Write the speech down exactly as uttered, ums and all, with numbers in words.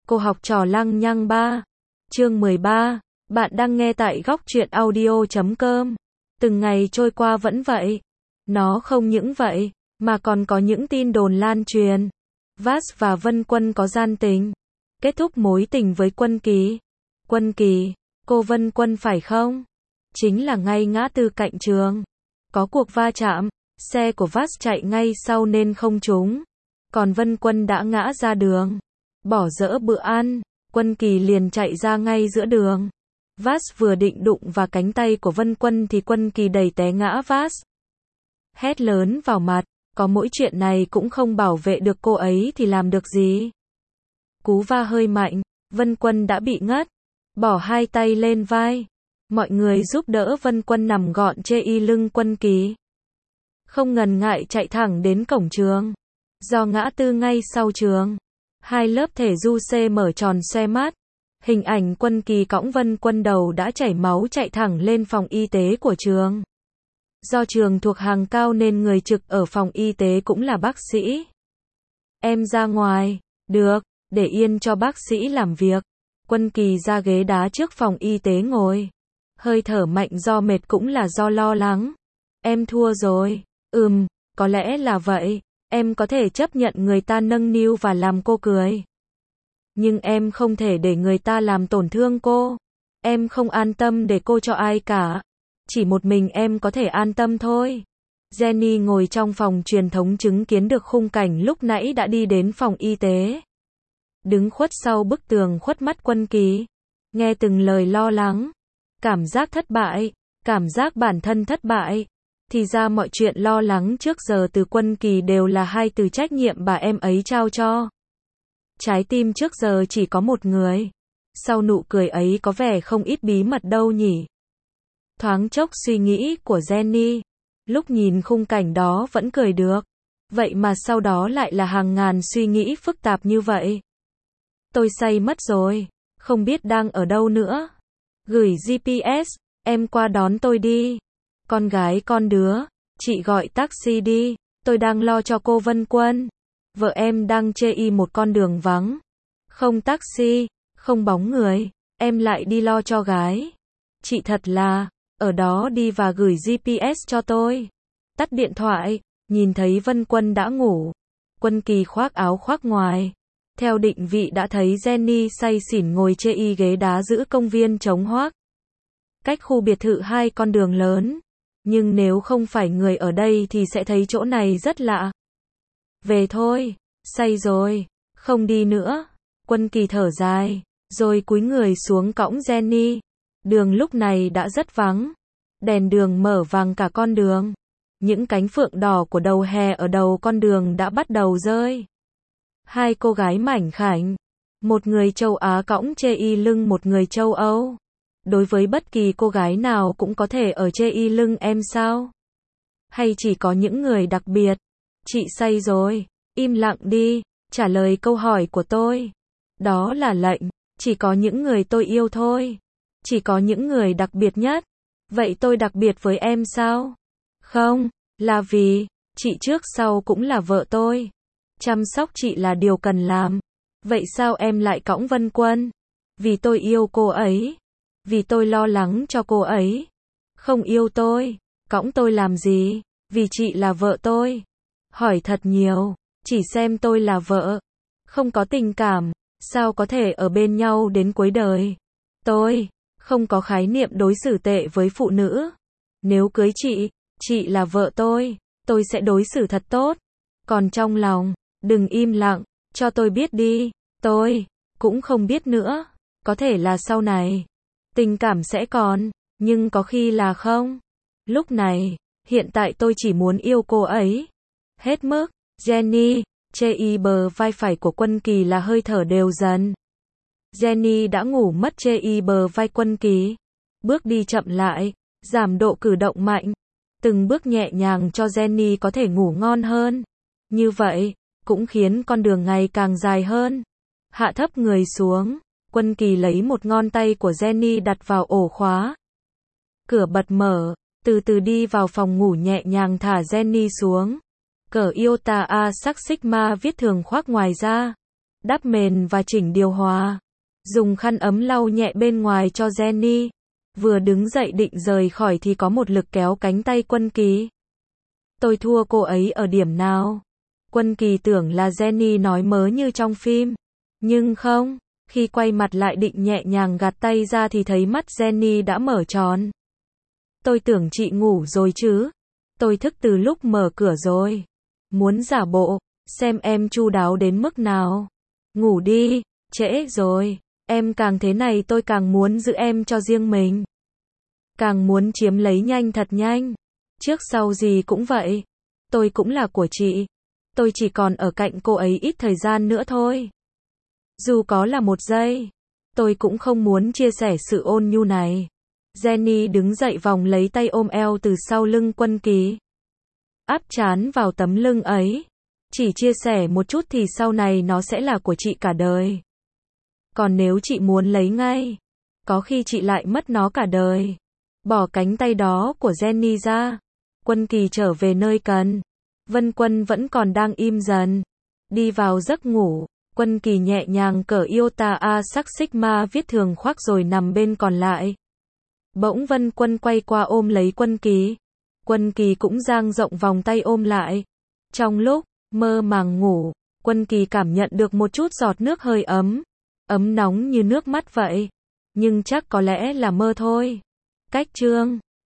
Cô học trò lăng nhăng ba. Chương mười ba. Bạn đang nghe tại góc truyện audio chấm com. Từng ngày trôi qua vẫn vậy. Nó không những vậy, mà còn có những tin đồn lan truyền. Vast và Vân Quân có gian tình. Kết thúc mối tình với Quân Kỳ. Quân Kỳ, cô Vân Quân phải không? Chính là ngay ngã tư cạnh trường. Có cuộc va chạm, xe của Vast chạy ngay sau nên không trúng. Còn Vân Quân đã ngã ra đường. Bỏ dỡ bữa ăn, Quân Kỳ liền chạy ra ngay giữa đường. Vast vừa định đụng vào cánh tay của Vân Quân thì Quân Kỳ đẩy té ngã Vast. Hét lớn vào mặt, có mỗi chuyện này cũng không bảo vệ được cô ấy thì làm được gì. Cú va hơi mạnh, Vân Quân đã bị ngất. Bỏ hai tay lên vai. Mọi người giúp đỡ Vân Quân nằm gọn chê y lưng Quân Kỳ. Không ngần ngại chạy thẳng đến cổng trường. Do ngã tư ngay sau trường. Hai lớp thể du C mở tròn xoe mát. Hình ảnh Quân Kỳ cõng Vân Quân đầu đã chảy máu chạy thẳng lên phòng y tế của trường. Do trường thuộc hàng cao nên người trực ở phòng y tế cũng là bác sĩ. Em ra ngoài. Được, để yên cho bác sĩ làm việc. Quân Kỳ ra ghế đá trước phòng y tế ngồi. Hơi thở mạnh do mệt cũng là do lo lắng. Em thua rồi. Ừm, có lẽ là vậy. Em có thể chấp nhận người ta nâng niu và làm cô cười. Nhưng em không thể để người ta làm tổn thương cô. Em không an tâm để cô cho ai cả. Chỉ một mình em có thể an tâm thôi. Jenny ngồi trong phòng truyền thống chứng kiến được khung cảnh lúc nãy đã đi đến phòng y tế. Đứng khuất sau bức tường khuất mắt Quân Kỳ. Nghe từng lời lo lắng. Cảm giác thất bại. Cảm giác bản thân thất bại. Thì ra mọi chuyện lo lắng trước giờ từ Quân Kỳ đều là hai từ trách nhiệm bà em ấy trao cho. Trái tim trước giờ chỉ có một người. Sau nụ cười ấy có vẻ không ít bí mật đâu nhỉ. Thoáng chốc suy nghĩ của Jenny. Lúc nhìn khung cảnh đó vẫn cười được. Vậy mà sau đó lại là hàng ngàn suy nghĩ phức tạp như vậy. Tôi say mất rồi. Không biết đang ở đâu nữa. Gửi giê pê ét. Em qua đón tôi đi. Con gái con đứa. Chị gọi taxi đi. Tôi đang lo cho cô Vân Quân. Vợ em đang chê y một con đường vắng. Không taxi. Không bóng người. Em lại đi lo cho gái. Chị thật là. Ở đó đi và gửi giê pê ét cho tôi. Tắt điện thoại. Nhìn thấy Vân Quân đã ngủ. Quân Kỳ khoác áo khoác ngoài. Theo định vị đã thấy Jenny say xỉn ngồi chê y ghế đá giữa công viên trống hoác. Cách khu biệt thự hai con đường lớn. Nhưng nếu không phải người ở đây thì sẽ thấy chỗ này rất lạ. Về thôi. Say rồi. Không đi nữa. Quân Kỳ thở dài. Rồi cúi người xuống cõng Jenny. Đường lúc này đã rất vắng. Đèn đường mở vàng cả con đường. Những cánh phượng đỏ của đầu hè ở đầu con đường đã bắt đầu rơi. Hai cô gái mảnh khảnh. Một người châu Á cõng chê y lưng một người châu Âu. Đối với bất kỳ cô gái nào cũng có thể ở chê y lưng em sao? Hay chỉ có những người đặc biệt? Chị say rồi. Im lặng đi. Trả lời câu hỏi của tôi. Đó là lệnh. Chỉ có những người tôi yêu thôi. Chỉ có những người đặc biệt nhất. Vậy tôi đặc biệt với em sao? Không, là vì, chị trước sau cũng là vợ tôi. Chăm sóc chị là điều cần làm. Vậy sao em lại cõng Vân Quân? Vì tôi yêu cô ấy. Vì tôi lo lắng cho cô ấy. Không yêu tôi, cõng tôi làm gì? Vì chị là vợ tôi. Hỏi thật nhiều, chỉ xem tôi là vợ. Không có tình cảm, sao có thể ở bên nhau đến cuối đời? Tôi không có khái niệm đối xử tệ với phụ nữ. Nếu cưới chị, chị là vợ tôi, tôi sẽ đối xử thật tốt. Còn trong lòng, đừng im lặng, cho tôi biết đi. Tôi cũng không biết nữa. Có thể là sau này tình cảm sẽ còn, nhưng có khi là không. Lúc này, hiện tại tôi chỉ muốn yêu cô ấy. Hết mức. Jenny, chê y bờ vai phải của Quân Kỳ là hơi thở đều dần. Jenny đã ngủ mất chê y bờ vai Quân Kỳ. Bước đi chậm lại, giảm độ cử động mạnh. Từng bước nhẹ nhàng cho Jenny có thể ngủ ngon hơn. Như vậy, cũng khiến con đường ngày càng dài hơn. Hạ thấp người xuống. Quân Kỳ lấy một ngón tay của Jenny đặt vào ổ khóa. Cửa bật mở, từ từ đi vào phòng ngủ nhẹ nhàng thả Jenny xuống. Cởi Iota A sắc Sigma viết thường khoác ngoài ra. đắp mền và chỉnh điều hòa. Dùng khăn ấm lau nhẹ bên ngoài cho Jenny. Vừa đứng dậy định rời khỏi thì có một lực kéo cánh tay Quân Kỳ. Tôi thua cô ấy ở điểm nào? Quân Kỳ tưởng là Jenny nói mớ như trong phim. Nhưng không, khi quay mặt lại định nhẹ nhàng gạt tay ra thì thấy mắt Jenny đã mở tròn. Tôi tưởng chị ngủ rồi chứ. Tôi thức từ lúc mở cửa rồi. Muốn giả bộ, xem em chu đáo đến mức nào. Ngủ đi, trễ rồi. Em càng thế này tôi càng muốn giữ em cho riêng mình. Càng muốn chiếm lấy nhanh thật nhanh. Trước sau gì cũng vậy. Tôi cũng là của chị. Tôi chỉ còn ở cạnh cô ấy ít thời gian nữa thôi. Dù có là một giây, tôi cũng không muốn chia sẻ sự ôn nhu này. Jenny đứng dậy vòng lấy tay ôm eo từ sau lưng Quân Kỳ. Áp trán vào tấm lưng ấy. Chỉ chia sẻ một chút thì sau này nó sẽ là của chị cả đời. Còn nếu chị muốn lấy ngay, có khi chị lại mất nó cả đời. Bỏ cánh tay đó của Jenny ra. Quân Kỳ trở về nơi cần. Vân Quân vẫn còn đang im dần. Đi vào giấc ngủ. Quân Kỳ nhẹ nhàng cởi iota A sắc sigma viết thường khoác rồi nằm bên còn lại. Bỗng Vân Quân quay qua ôm lấy Quân Kỳ. Quân Kỳ cũng dang rộng vòng tay ôm lại. Trong lúc mơ màng ngủ, Quân Kỳ cảm nhận được một chút giọt nước hơi ấm. Ấm nóng như nước mắt vậy. Nhưng chắc có lẽ là mơ thôi. Cách chương